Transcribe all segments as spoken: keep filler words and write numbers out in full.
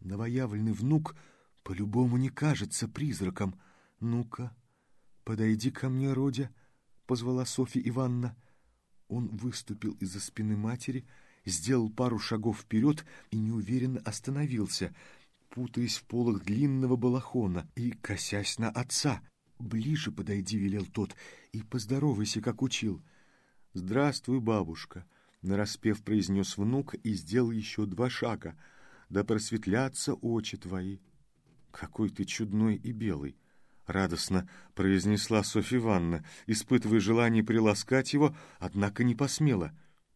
Новоявленный внук по-любому не кажется призраком. Ну-ка, подойди ко мне, Родя, — позвала Софья Ивановна. Он выступил из-за спины матери, сделал пару шагов вперед и неуверенно остановился, путаясь в полах длинного балахона и косясь на отца. «Ближе подойди», — велел тот, — «и поздоровайся, как учил». «Здравствуй, бабушка», — нараспев произнес внук и сделал еще два шага. «Да просветлятся очи твои». «Какой ты чудной и белый», — радостно произнесла Софья Ивановна, испытывая желание приласкать его, однако не посмела.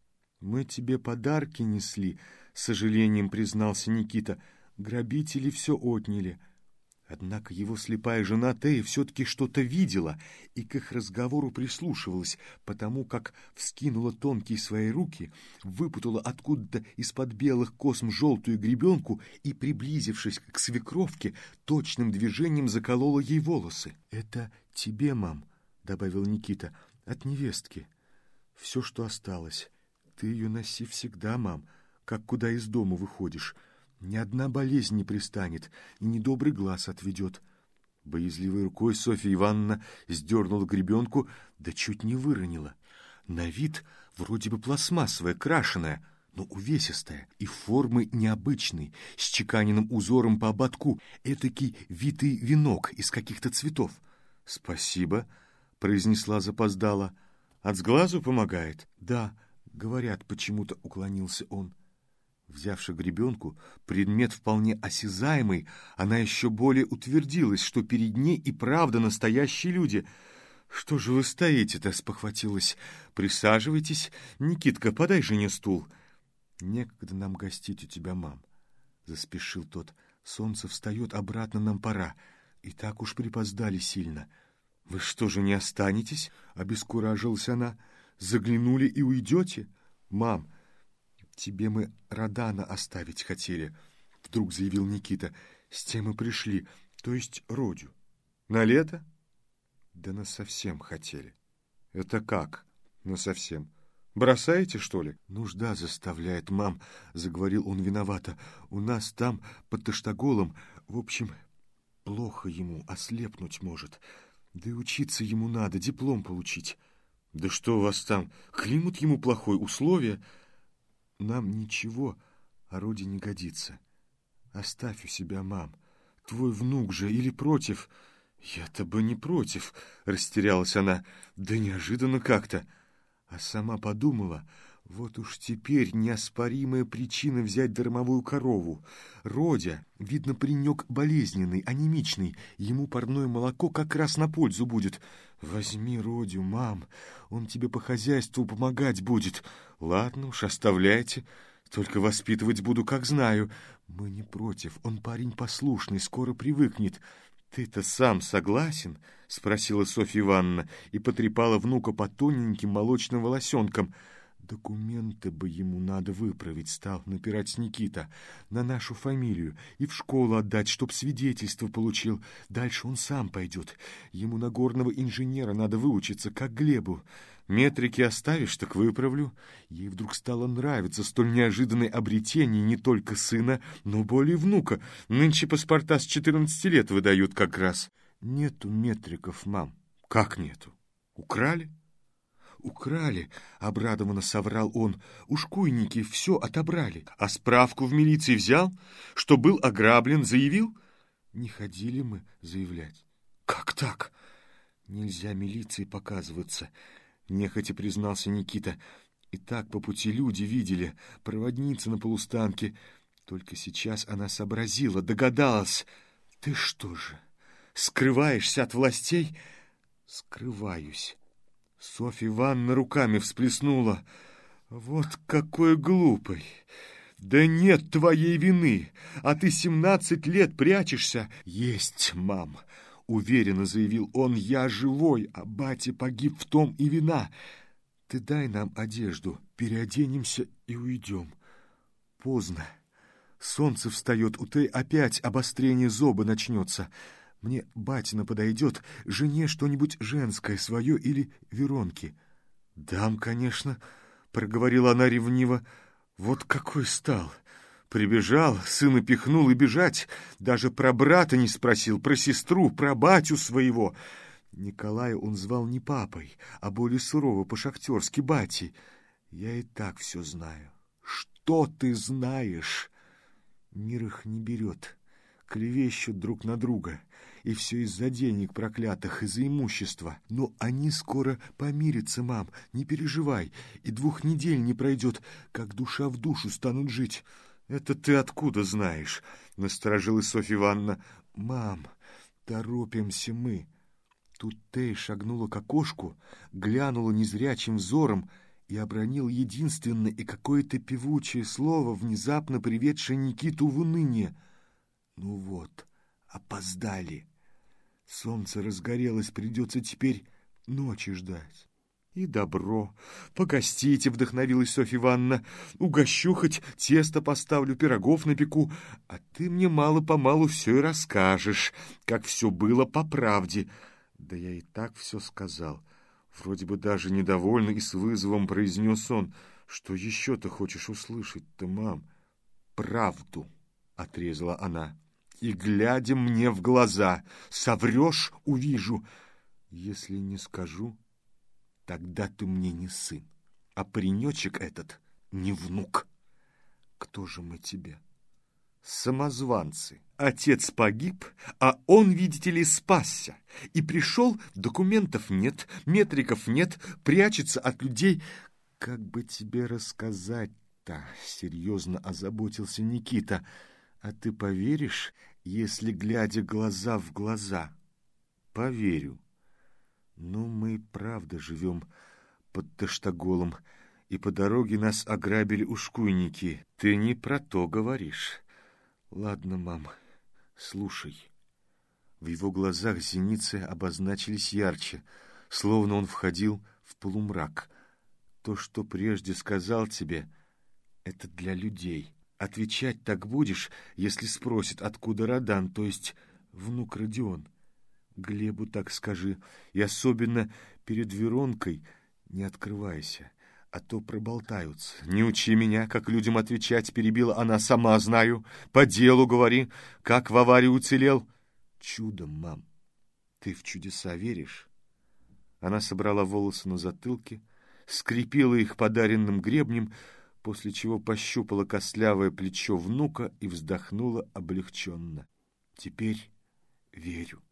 «Мы тебе подарки несли», — с сожалением признался Никита. «Грабители все отняли». Однако его слепая жена Тея все-таки что-то видела и к их разговору прислушивалась, потому как вскинула тонкие свои руки, выпутала откуда-то из-под белых косм желтую гребенку и, приблизившись к свекровке, точным движением заколола ей волосы. «Это тебе, мам», — добавил Никита, — «от невестки. Все, что осталось. Ты ее носи всегда, мам, как куда из дома выходишь. Ни одна болезнь не пристанет, и недобрый глаз отведет». Боязливой рукой Софья Ивановна сдернула гребенку, да чуть не выронила. На вид вроде бы пластмассовая, крашеная, но увесистая и формы необычной, с чеканенным узором по ободку, этакий витый венок из каких-то цветов. «Спасибо», — произнесла запоздала. «От сглазу помогает?» «Да», — говорят, почему-то уклонился он. Взявши гребенку, предмет вполне осязаемый, она еще более утвердилась, что перед ней и правда настоящие люди. «Что же вы стоите-то?» — спохватилась. «Присаживайтесь. Никитка, подай жене стул». «Некогда нам гостить у тебя, мам», — заспешил тот. «Солнце встает, обратно нам пора. И так уж припоздали сильно». «Вы что же, не останетесь?» — обескуражилась она. «Заглянули и уйдете?» «Мам, тебе мы Родана оставить хотели», — вдруг заявил Никита. «С тем и пришли, то есть Родю». «На лето?» «Да насовсем хотели». «Это как насовсем? Бросаете, что ли?» «Нужда заставляет, мам», — заговорил он виновато. «У нас там, под Таштаголом, в общем, плохо ему, ослепнуть может. Да и учиться ему надо, диплом получить». «Да что у вас там, климат ему плохой, условия?» «Нам ничего, а Роде не годится. Оставь у себя, мам. Твой внук же или против?» «Я-то бы не против», — растерялась она. «Да неожиданно как-то». А сама подумала, вот уж теперь неоспоримая причина взять дармовую корову. Родя, видно, паренек болезненный, анемичный, ему парное молоко как раз на пользу будет. «Возьми Родю, мам, он тебе по хозяйству помогать будет». «Ладно уж, оставляйте, только воспитывать буду, как знаю». «Мы не против, он парень послушный, скоро привыкнет». «Ты-то сам согласен?» — спросила Софья Ивановна и потрепала внука по тоненьким молочным волосенкам. «Документы бы ему надо выправить», — стал напирать Никита, «на нашу фамилию и в школу отдать, чтоб свидетельство получил. Дальше он сам пойдет. Ему на горного инженера надо выучиться, как Глебу». «Метрики оставишь, так выправлю». Ей вдруг стало нравиться столь неожиданное обретение не только сына, но более внука. Нынче паспорта с четырнадцати лет выдают как раз. «Нету метриков, мам». «Как нету? Украли?» «Украли», — обрадованно соврал он. «Ушкуйники все отобрали». «А справку в милиции взял? Что был ограблен, заявил?» «Не ходили мы заявлять». «Как так?» «Нельзя милиции показываться», — нехотя признался Никита. «И так по пути люди видели, проводница на полустанке. Только сейчас она сообразила, догадалась». «Ты что же, скрываешься от властей?» «Скрываюсь». Софья Ивановна руками всплеснула. «Вот какой глупый! Да нет твоей вины, а ты семнадцать лет прячешься». «Есть, мам», — уверенно заявил он, — «я живой, а батя погиб в том и вина. Ты дай нам одежду, переоденемся и уйдем. Поздно. Солнце встает, у Тей опять обострение зоба начнется. Мне батина подойдет, жене что-нибудь женское свое или Веронки». «Дам, конечно», — проговорила она ревниво. «Вот какой стал! Прибежал, сына пихнул и бежать. Даже про брата не спросил, про сестру, про батю своего. Николая он звал не папой, а более сурово по-шахтерски батей. Я и так все знаю. Что ты знаешь? Мир их не берет, клевещут друг на друга. И все из-за денег проклятых, из-за имущества. Но они скоро помирятся, мам, не переживай. И двух недель не пройдет, как душа в душу станут жить. «Это ты откуда знаешь?» — насторожилась Софья Ивановна. «Мам, торопимся мы». Тут Тей шагнула к окошку, глянула незрячим взором и обронила единственное и какое-то певучее слово, внезапно приведшее Никиту в уныние. «Ну вот, опоздали. Солнце разгорелось, придется теперь ночи ждать». «И добро. Погостите», — вдохновилась Софья Ивановна. «Угощу, хоть тесто поставлю, пирогов напеку, а ты мне мало-помалу все и расскажешь, как все было по правде». «Да я и так все сказал». Вроде бы даже недовольно и с вызовом произнес он. «Что еще ты хочешь услышать-то, мам?» «Правду», — отрезала она. «И глядя мне в глаза, соврешь — увижу. Если не скажу, тогда ты мне не сын, а паренечек этот не внук». «Кто же мы тебе?» «Самозванцы. Отец погиб, а он, видите ли, спасся. И пришел, документов нет, метриков нет, прячется от людей». «Как бы тебе рассказать-то?» — серьезно озаботился Никита. «А ты поверишь, если, глядя глаза в глаза?» «Поверю. Ну, мы правда живем под Таштаголом, и по дороге нас ограбили ушкуйники. Ты не про то говоришь. Ладно, мам, слушай». В его глазах зеницы обозначились ярче, словно он входил в полумрак. «То, что прежде сказал тебе, это для людей. Отвечать так будешь, если спросят, откуда Родан, то есть внук Родион. Глебу так скажи, и особенно перед Веронкой не открывайся, а то проболтаются». «Не учи меня, как людям отвечать», — перебила она. «Сама знаю. По делу говори, как в аварии уцелел». «Чудом, мам. Ты в чудеса веришь?» Она собрала волосы на затылке, скрепила их подаренным гребнем, после чего пощупала костлявое плечо внука и вздохнула облегченно. «Теперь верю».